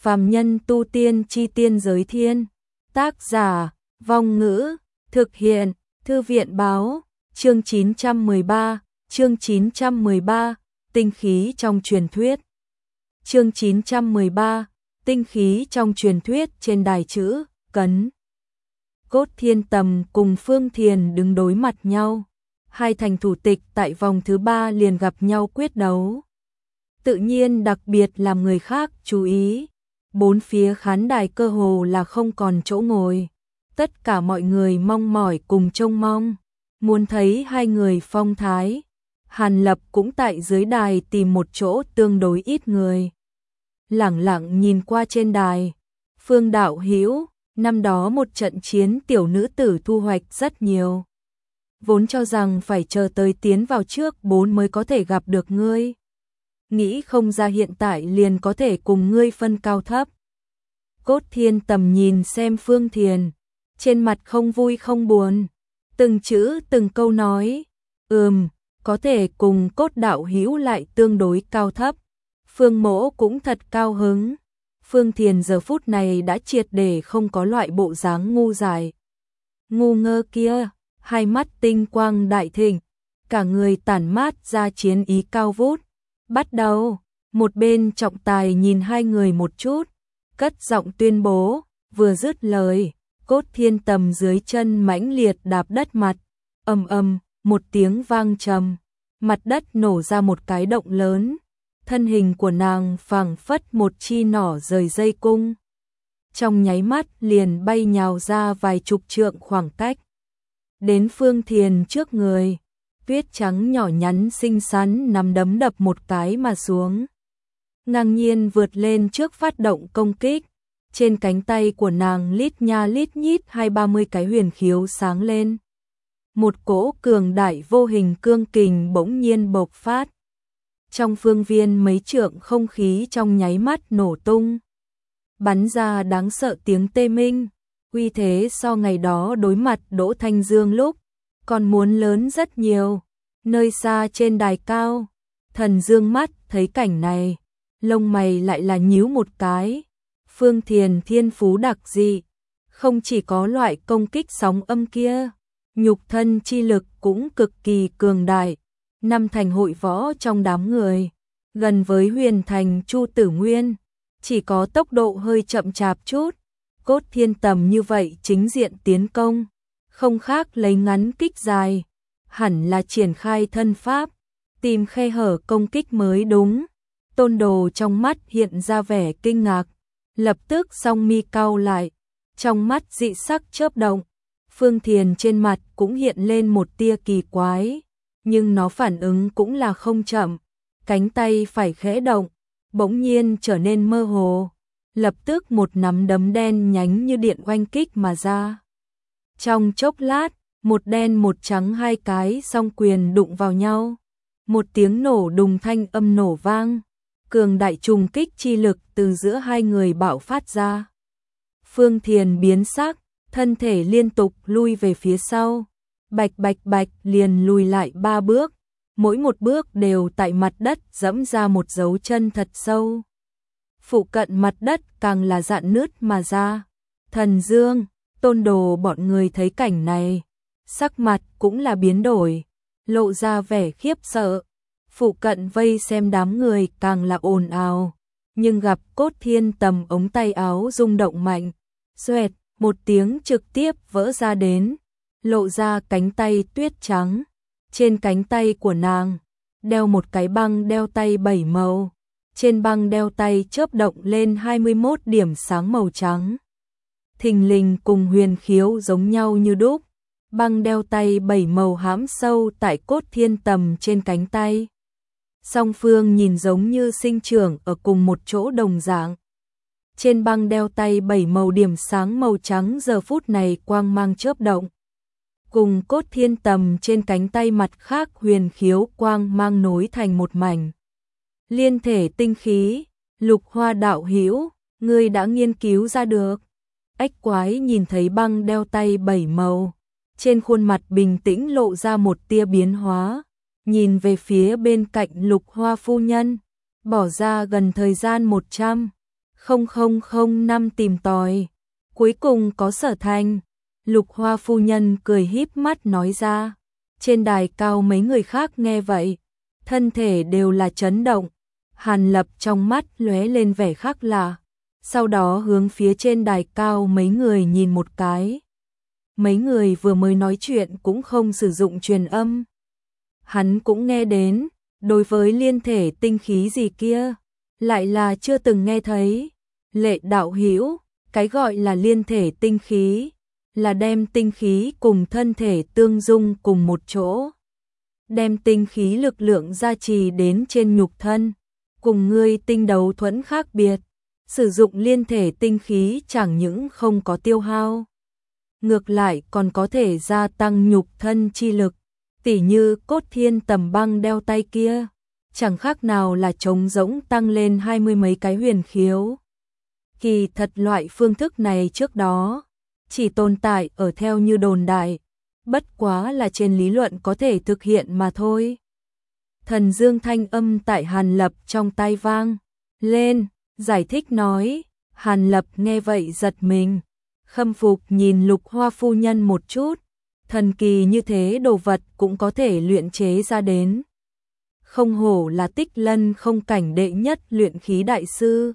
Phàm nhân tu tiên chi tiên giới thiên. Tác giả, Vong Ngữ, thực hiện, Thư viện báo, chương 913, tinh khí trong truyền thuyết. Chương 913, tinh khí trong truyền thuyết. Trên đài chữ, Cấn Cốt Thiên Tầm cùng Phương Thiền đứng đối mặt nhau. Hai thành thủ tịch tại vòng thứ 3 liền gặp nhau quyết đấu. Tự nhiên đặc biệt làm người khác chú ý. Bốn phía khán đài cơ hồ là không còn chỗ ngồi. Tất cả mọi người mong mỏi cùng trông mong, muốn thấy hai người phong thái. Hàn Lập cũng tại dưới đài tìm một chỗ tương đối ít người. Lẳng lặng nhìn qua trên đài. Phương đạo hữu, năm đó một trận chiến tiểu nữ tử thu hoạch rất nhiều. Vốn cho rằng phải chờ tới tiến vào trước 4 mới có thể gặp được ngươi. Nghĩ không ra hiện tại liền có thể cùng ngươi phân cao thấp. Cốt Thiên Tầm nhìn xem Phương Thiền, trên mặt không vui không buồn, từng chữ từng câu nói, có thể cùng Cốt đạo hữu lại tương đối cao thấp. Phương Mỗ cũng thật cao hứng. Phương Thiền giờ phút này đã triệt để không có loại bộ dáng ngu dại, ngu ngơ kia, hai mắt tinh quang đại thịnh, cả người tản mát ra chiến ý cao vút. Bắt đầu, một bên trọng tài nhìn hai người một chút, cất giọng tuyên bố, vừa dứt lời, Cốt Thiên Tầm dưới chân mãnh liệt đạp đất mặt, một tiếng vang trầm, mặt đất nổ ra một cái động lớn, thân hình của nàng phảng phất một chi nỏ rời dây cung. Trong nháy mắt liền bay nhào ra vài chục trượng khoảng cách. Đến Phương Thiền trước người, tuyết trắng nhỏ nhắn xinh xắn nắm đấm đập một cái mà xuống. Ngang nhiên vượt lên trước phát động công kích. Trên cánh tay của nàng lít nha lít nhít 20-30 cái huyền khiếu sáng lên. Một cỗ cường đại vô hình cương kình bỗng nhiên bộc phát. Trong phương viên mấy trượng không khí trong nháy mắt nổ tung. Bắn ra đáng sợ tiếng tê minh. Uy thế so ngày đó đối mặt Đỗ Thanh Dương lúc còn muốn lớn rất nhiều. Nơi xa trên đài cao, Thần dương mắt thấy cảnh này, lông mày lại là nhíu một cái. Phương Thiền thiên phú đặc dị, không chỉ có loại công kích sóng âm kia, nhục thân chi lực cũng cực kỳ cường đại. Năm thành hội võ trong đám người, gần với Huyền Thành Chu Tử Nguyên, chỉ có tốc độ hơi chậm chạp chút. Cốt Thiên Tầm như vậy chính diện tiến công, không khác lấy ngắn kích dài, hẳn là triển khai thân pháp, tìm khe hở công kích mới đúng. Tôn Đồ trong mắt hiện ra vẻ kinh ngạc, lập tức song mi cau lại, trong mắt dị sắc chớp động. Phương Thiền trên mặt cũng hiện lên một tia kỳ quái, nhưng nó phản ứng cũng là không chậm, cánh tay phải khẽ động, bỗng nhiên trở nên mơ hồ, lập tức một nắm đấm đen nhánh như điện oanh kích mà ra. Trong chốc lát, một đen một trắng hai cái song quyền đụng vào nhau, một tiếng nổ đùng thanh âm nổ vang, cường đại trùng kích chi lực từ giữa hai người bạo phát ra. Phương Thiền biến sắc, thân thể liên tục lui về phía sau, bạch bạch bạch liền lùi lại 3 bước, mỗi một bước đều tại mặt đất dẫm ra một dấu chân thật sâu. Phụ cận mặt đất càng là rạn nứt mà ra. Thần Dương, Tôn Đồ bọn người thấy cảnh này, sắc mặt cũng là biến đổi, lộ ra vẻ khiếp sợ. Phụ cận vây xem đám người càng là ồn ào, nhưng gặp Cốt Thiên Tầm ống tay áo rung động mạnh, xoẹt, một tiếng trực tiếp vỡ ra đến, lộ ra cánh tay tuyết trắng. Trên cánh tay của nàng, đeo một cái băng đeo tay 7 màu, trên băng đeo tay chớp động lên 21 điểm sáng màu trắng. Thình lình cùng huyền khiếu giống nhau như đúc, băng đeo tay 7 màu hãm sâu tại Cốt Thiên Tầm trên cánh tay. Song phương nhìn giống như sinh trưởng ở cùng một chỗ đồng dạng. Trên băng đeo tay 7 màu điểm sáng màu trắng giờ phút này quang mang chớp động. Cùng Cốt Thiên Tầm trên cánh tay mặt khác huyền khiếu quang mang nối thành một mảnh. Liên thể tinh khí, Lục Hoa đạo hữu, ngươi đã nghiên cứu ra được. Ách Quái nhìn thấy băng đeo tay 7 màu, trên khuôn mặt bình tĩnh lộ ra một tia biến hóa, nhìn về phía bên cạnh Lục Hoa phu nhân, bỏ ra gần thời gian 100, 0005 tìm tòi. Cuối cùng có sở thành. Lục Hoa phu nhân cười híp mắt nói ra. Trên đài cao mấy người khác nghe vậy, thân thể đều là chấn động. Hàn Lập trong mắt lóe lên vẻ khác lạ, sau đó hướng phía trên đài cao mấy người nhìn một cái. Mấy người vừa mới nói chuyện cũng không sử dụng truyền âm. Hắn cũng nghe đến, đối với liên thể tinh khí gì kia, lại là chưa từng nghe thấy. Lệ đạo hữu, cái gọi là liên thể tinh khí, là đem tinh khí cùng thân thể tương dung cùng một chỗ. Đem tinh khí lực lượng gia trì đến trên nhục thân, cùng ngươi tinh đấu thuẫn khác biệt. Sử dụng liên thể tinh khí chẳng những không có tiêu hao, ngược lại còn có thể gia tăng nhục thân chi lực. Tỉ như Cốt Thiên Tầm Băng đeo tay kia, chẳng khác nào là trống rỗng tăng lên 20 mấy cái huyền khiếu. Kỳ thật loại phương thức này trước đó chỉ tồn tại ở theo như đồn đại, bất quá là trên lý luận có thể thực hiện mà thôi. Thần Dương thanh âm tại Hàn Lập trong tai vang lên, giải thích nói. Hàn Lập nghe vậy giật mình, khâm phục nhìn Lục Hoa phu nhân một chút. Thần kỳ như thế đồ vật cũng có thể luyện chế ra đến. Không hổ là Tích Lân không cảnh đệ nhất luyện khí đại sư.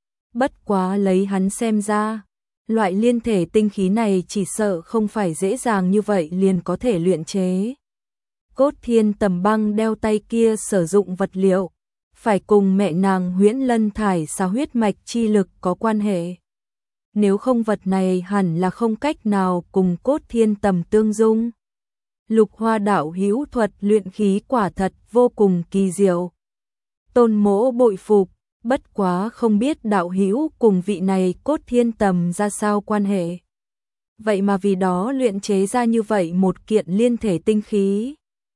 Bất quá lấy hắn xem ra, loại liên thể tinh khí này chỉ sợ không phải dễ dàng như vậy liền có thể luyện chế. Cốt Thiên Tầm Băng đeo tay kia sử dụng vật liệu, phải cùng mẹ nàng Huyễn Lân thải xà huyết mạch chi lực có quan hệ. Nếu không vật này hẳn là không cách nào cùng Cốt Thiên Tầm tương dung. Lục Hoa đạo hữu thuật luyện khí quả thật vô cùng kỳ diệu. Tôn Mỗ bội phục, bất quá không biết đạo hữu cùng vị này Cốt Thiên Tầm ra sao quan hệ. Vậy mà vì đó luyện chế ra như vậy một kiện liên thể tinh khí.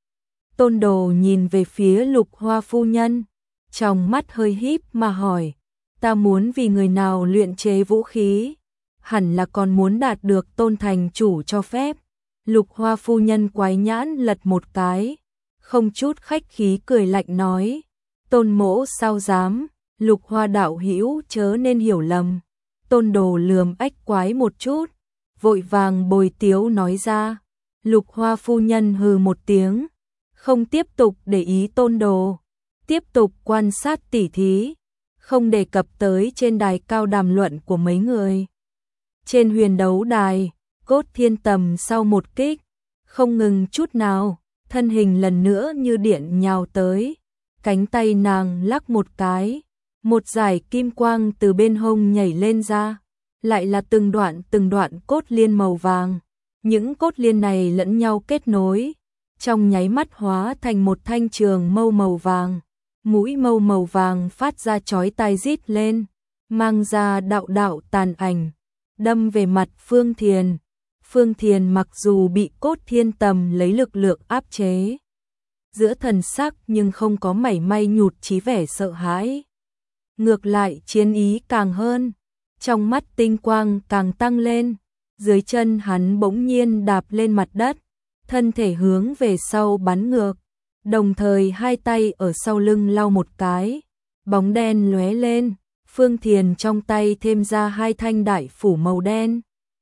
Tôn Đồ nhìn về phía Lục Hoa phu nhân, trong mắt hơi híp mà hỏi, ta muốn vì người nào luyện chế vũ khí, hẳn là còn muốn đạt được Tôn thành chủ cho phép. Lục Hoa phu nhân quái nhãn lật một cái, không chút khách khí cười lạnh nói, Tôn mỗ sao dám, Lục Hoa đạo hữu chớ nên hiểu lầm. Tôn Đồ lườm ếch quái một chút, vội vàng bồi tiếu nói ra. Lục Hoa phu nhân hừ một tiếng, không tiếp tục để ý Tôn Đồ, tiếp tục quan sát tỉ thí, không đề cập tới trên đài cao đàm luận của mấy người. Trên huyền đấu đài, Cốt Thiên Tầm sau một kích, không ngừng chút nào, thân hình lần nữa như điện nhào tới, cánh tay nàng lắc một cái, một dải kim quang từ bên hông nhảy lên ra, lại là từng đoạn cốt liên màu vàng. Những cốt liên này lẫn nhau kết nối, trong nháy mắt hóa thành một thanh trường mâu màu vàng. Mũi mâu màu vàng phát ra chói tai rít lên, mang ra đạo đạo tàn ảnh, đâm về mặt Phương Thiền. Phương Thiền mặc dù bị Cốt Thiên Tầm lấy lực lượng áp chế giữa thần sắc nhưng không có mảy may nhụt chí vẻ sợ hãi. Ngược lại chiến ý càng hơn, trong mắt tinh quang càng tăng lên, dưới chân hắn bỗng nhiên đạp lên mặt đất, thân thể hướng về sau bắn ngược, đồng thời hai tay ở sau lưng lau một cái, bóng đen lóe lên, Phương Thiền trong tay thêm ra hai thanh đại phủ màu đen,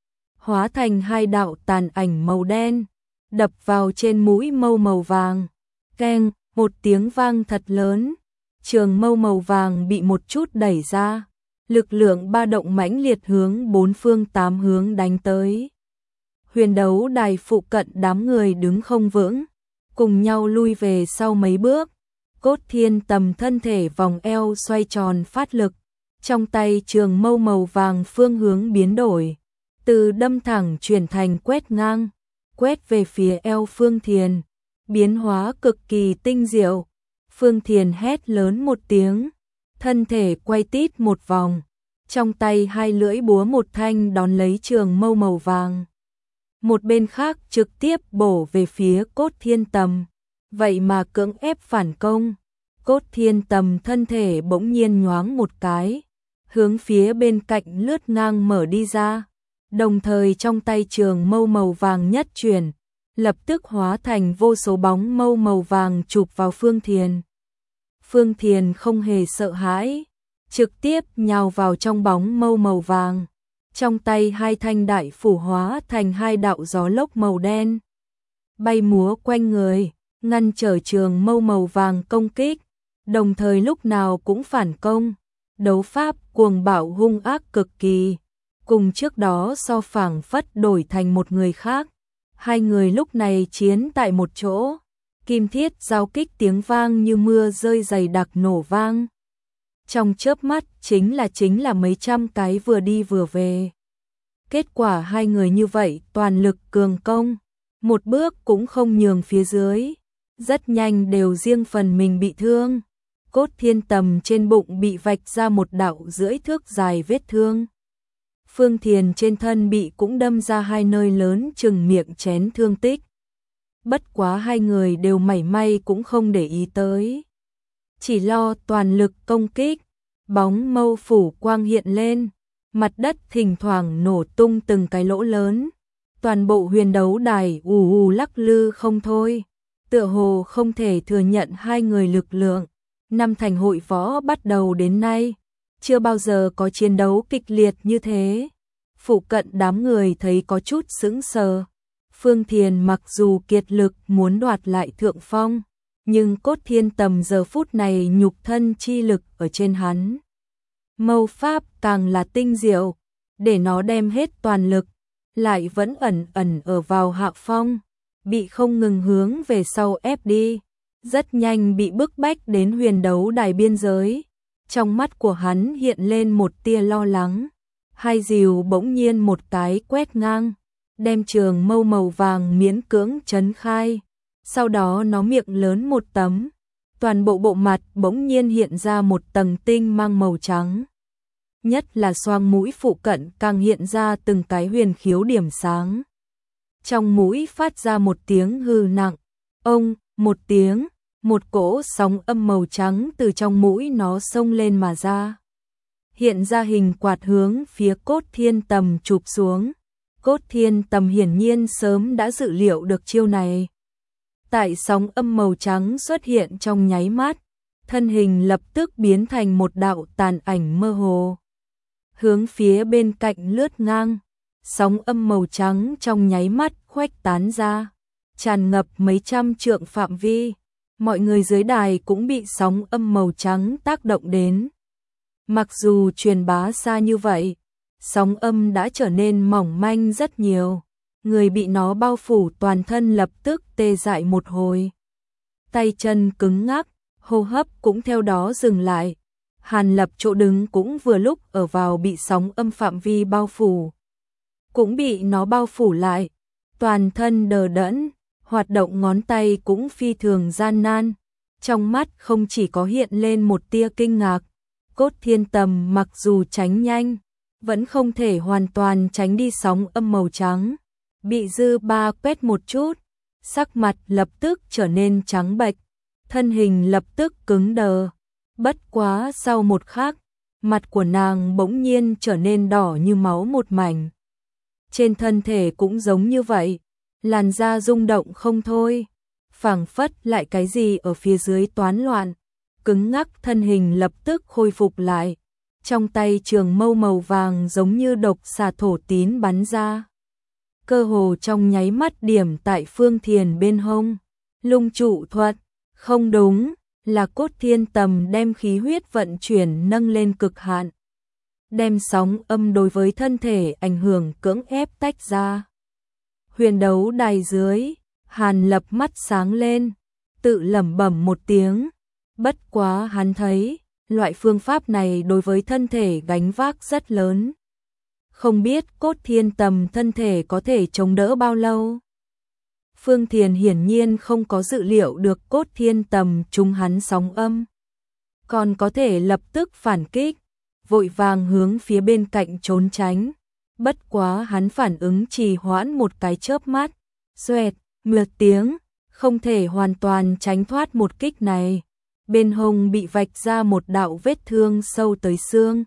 hóa thành hai đạo tàn ảnh màu đen, đập vào trên mũi mâu màu vàng. Keng, một tiếng vang thật lớn, trường mâu màu vàng bị một chút đẩy ra, lực lượng ba động mãnh liệt hướng bốn phương tám hướng đánh tới. Huyền đấu đài phụ cận đám người đứng không vững, cùng nhau lui về sau mấy bước. Cốt Thiên Tầm thân thể vòng eo xoay tròn phát lực, trong tay trường mâu màu vàng phương hướng biến đổi, từ đâm thẳng chuyển thành quét ngang, quét về phía eo Phương Thiền, biến hóa cực kỳ tinh diệu. Phương Thiền hét lớn một tiếng, thân thể quay tít một vòng, trong tay hai lưỡi búa một thanh đón lấy trường mâu màu vàng. Một bên khác trực tiếp bổ về phía Cốt Thiên Tầm, vậy mà cưỡng ép phản công. Cốt Thiên Tầm thân thể bỗng nhiên nhoáng một cái, hướng phía bên cạnh lướt ngang mở đi ra, đồng thời trong tay trường mâu màu vàng nhất chuyển, lập tức hóa thành vô số bóng mâu màu vàng chụp vào Phương Thiền. Phương Thiền không hề sợ hãi, trực tiếp nhào vào trong bóng mâu màu vàng. Trong tay hai thanh đại phủ hóa thành hai đạo gió lốc màu đen, bay múa quanh người, ngăn trở trường mâu màu vàng công kích, đồng thời lúc nào cũng phản công. Đấu pháp cuồng bạo hung ác cực kỳ, cùng trước đó so phảng phất đổi thành một người khác. Hai người lúc này chiến tại một chỗ, kim thiết giao kích tiếng vang như mưa rơi dày đặc nổ vang. Trong chớp mắt chính là mấy trăm cái vừa đi vừa về. Kết quả hai người như vậy toàn lực cường công, một bước cũng không nhường phía dưới, rất nhanh đều riêng phần mình bị thương. Cốt Thiên Tầm trên bụng bị vạch ra một đạo rưỡi thước dài vết thương. Phương Thiền trên thân bị cũng đâm ra hai nơi lớn chừng miệng chén thương tích. Bất quá hai người đều mảy may cũng không để ý tới, chỉ lo toàn lực công kích. Bóng mâu phủ quang hiện lên, mặt đất thỉnh thoảng nổ tung từng cái lỗ lớn. Toàn bộ huyền đấu đài ù ù lắc lư không thôi, tựa hồ không thể thừa nhận hai người lực lượng. Năm thành hội võ bắt đầu đến nay, chưa bao giờ có chiến đấu kịch liệt như thế. Phụ cận đám người thấy có chút sững sờ. Phương Thiền mặc dù kiệt lực muốn đoạt lại thượng phong, nhưng Cốt Thiên Tầm giờ phút này nhục thân chi lực ở trên hắn. Mâu pháp càng là tinh diệu, để nó đem hết toàn lực, lại vẫn ẩn ẩn ở vào hạ phong, bị không ngừng hướng về sau ép đi. Rất nhanh bị bức bách đến huyền đấu đài biên giới. Trong mắt của hắn hiện lên một tia lo lắng. Hai dìu bỗng nhiên một cái quét ngang, đem trường mâu màu vàng miễn cưỡng chấn khai. Sau đó nó miệng lớn một tấm, toàn bộ bộ mặt bỗng nhiên hiện ra một tầng tinh mang màu trắng. Nhất là xoang mũi phụ cận càng hiện ra từng cái huyền khiếu điểm sáng. Trong mũi phát ra một tiếng hư nặng, ông, một tiếng, một cỗ sóng âm màu trắng từ trong mũi nó xông lên mà ra. Hiện ra hình quạt hướng phía Cốt Thiên Tầm chụp xuống. Cốt Thiên Tầm hiển nhiên sớm đã dự liệu được chiêu này. Tại sóng âm màu trắng xuất hiện trong nháy mắt, thân hình lập tức biến thành một đạo tàn ảnh mơ hồ, hướng phía bên cạnh lướt ngang. Sóng âm màu trắng trong nháy mắt khuếch tán ra, tràn ngập mấy trăm trượng phạm vi. Mọi người dưới đài cũng bị sóng âm màu trắng tác động đến. Mặc dù truyền bá xa như vậy, sóng âm đã trở nên mỏng manh rất nhiều. Người bị nó bao phủ toàn thân lập tức tê dại một hồi. Tay chân cứng ngắc, hô hấp cũng theo đó dừng lại. Hàn Lập chỗ đứng cũng vừa lúc ở vào bị sóng âm phạm vi bao phủ, cũng bị nó bao phủ lại, toàn thân đờ đẫn, hoạt động ngón tay cũng phi thường gian nan. Trong mắt không chỉ có hiện lên một tia kinh ngạc, Cốt Thiên Tầm mặc dù tránh nhanh, vẫn không thể hoàn toàn tránh đi sóng âm màu trắng. Bị dư ba quét một chút, sắc mặt lập tức trở nên trắng bệch, thân hình lập tức cứng đờ. Bất quá sau một khắc, mặt của nàng bỗng nhiên trở nên đỏ như máu một mảnh. Trên thân thể cũng giống như vậy, làn da rung động không thôi, phảng phất lại cái gì ở phía dưới toán loạn. Cứng ngắc thân hình lập tức khôi phục lại, trong tay trường mâu màu vàng giống như độc xà thổ tín bắn ra. Cơ hồ trong nháy mắt điểm tại Phương Thiền bên hông. Lung trụ thuật, không đúng, là Cốt Thiên Tầm đem khí huyết vận chuyển nâng lên cực hạn, đem sóng âm đối với thân thể ảnh hưởng cưỡng ép tách ra. Huyền đấu đài dưới, Hàn Lập mắt sáng lên, tự lẩm bẩm một tiếng. Bất quá hắn thấy, loại phương pháp này đối với thân thể gánh vác rất lớn. Không biết Cốt Thiên Tầm thân thể có thể chống đỡ bao lâu. Phương Thiền hiển nhiên không có dự liệu được Cốt Thiên Tầm trúng hắn sóng âm, còn có thể lập tức phản kích, vội vàng hướng phía bên cạnh trốn tránh. Bất quá hắn phản ứng trì hoãn một cái chớp mắt, xoẹt, mượt tiếng, không thể hoàn toàn tránh thoát một kích này. Bên hông bị vạch ra một đạo vết thương sâu tới xương,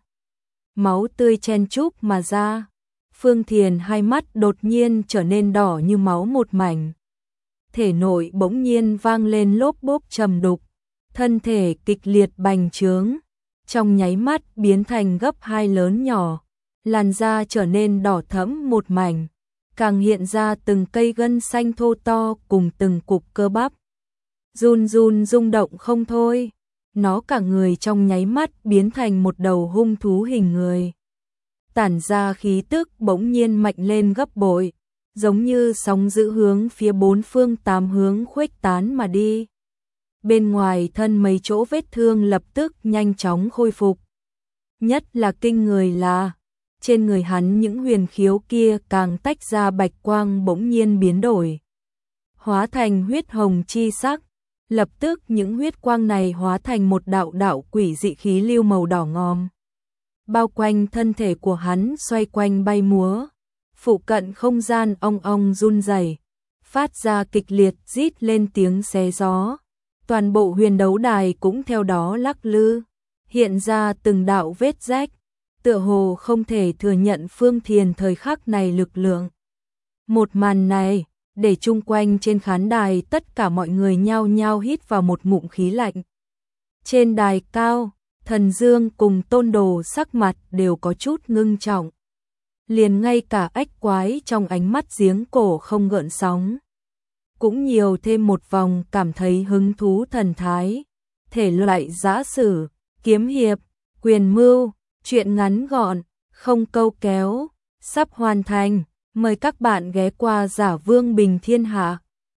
máu tươi chen chúc mà ra. Phương Thiền hai mắt đột nhiên trở nên đỏ như máu một mảnh, thể nội bỗng nhiên vang lên lốp bốp trầm đục, thân thể kịch liệt bành trướng, trong nháy mắt biến thành gấp 2 lớn nhỏ, làn da trở nên đỏ thẫm một mảnh, càng hiện ra từng cây gân xanh thô to cùng từng cục cơ bắp. Run run rung động không thôi, nó cả người trong nháy mắt biến thành một đầu hung thú hình người. Tản ra khí tức bỗng nhiên mạnh lên gấp bội, giống như sóng dữ hướng phía bốn phương tám hướng khuếch tán mà đi. Bên ngoài thân mấy chỗ vết thương lập tức nhanh chóng khôi phục. Nhất là kinh người là, trên người hắn những huyền khiếu kia càng tách ra bạch quang bỗng nhiên biến đổi, hóa thành huyết hồng chi sắc. Lập tức những huyết quang này hóa thành một đạo đạo quỷ dị khí lưu màu đỏ ngòm, bao quanh thân thể của hắn xoay quanh bay múa. Phụ cận không gian ong ong run rẩy, phát ra kịch liệt rít lên tiếng xé gió. Toàn bộ huyền đấu đài cũng theo đó lắc lư, hiện ra từng đạo vết rách, tựa hồ không thể thừa nhận Phương Thiền thời khắc này lực lượng. Một màn này, để chung quanh trên khán đài tất cả mọi người nhao nhao hít vào một ngụm khí lạnh. Trên đài cao, Thần Dương cùng Tôn Đồ sắc mặt đều có chút ngưng trọng. Liền ngay cả ách quái trong ánh mắt giếng cổ không gợn sóng, cũng nhiều thêm một vòng cảm thấy hứng thú thần thái. Thể loại giã sử, kiếm hiệp, quyền mưu, truyện ngắn gọn, không câu kéo, sắp hoàn thành. Mời các bạn ghé qua Giả Vương Bình Thiên Hạ.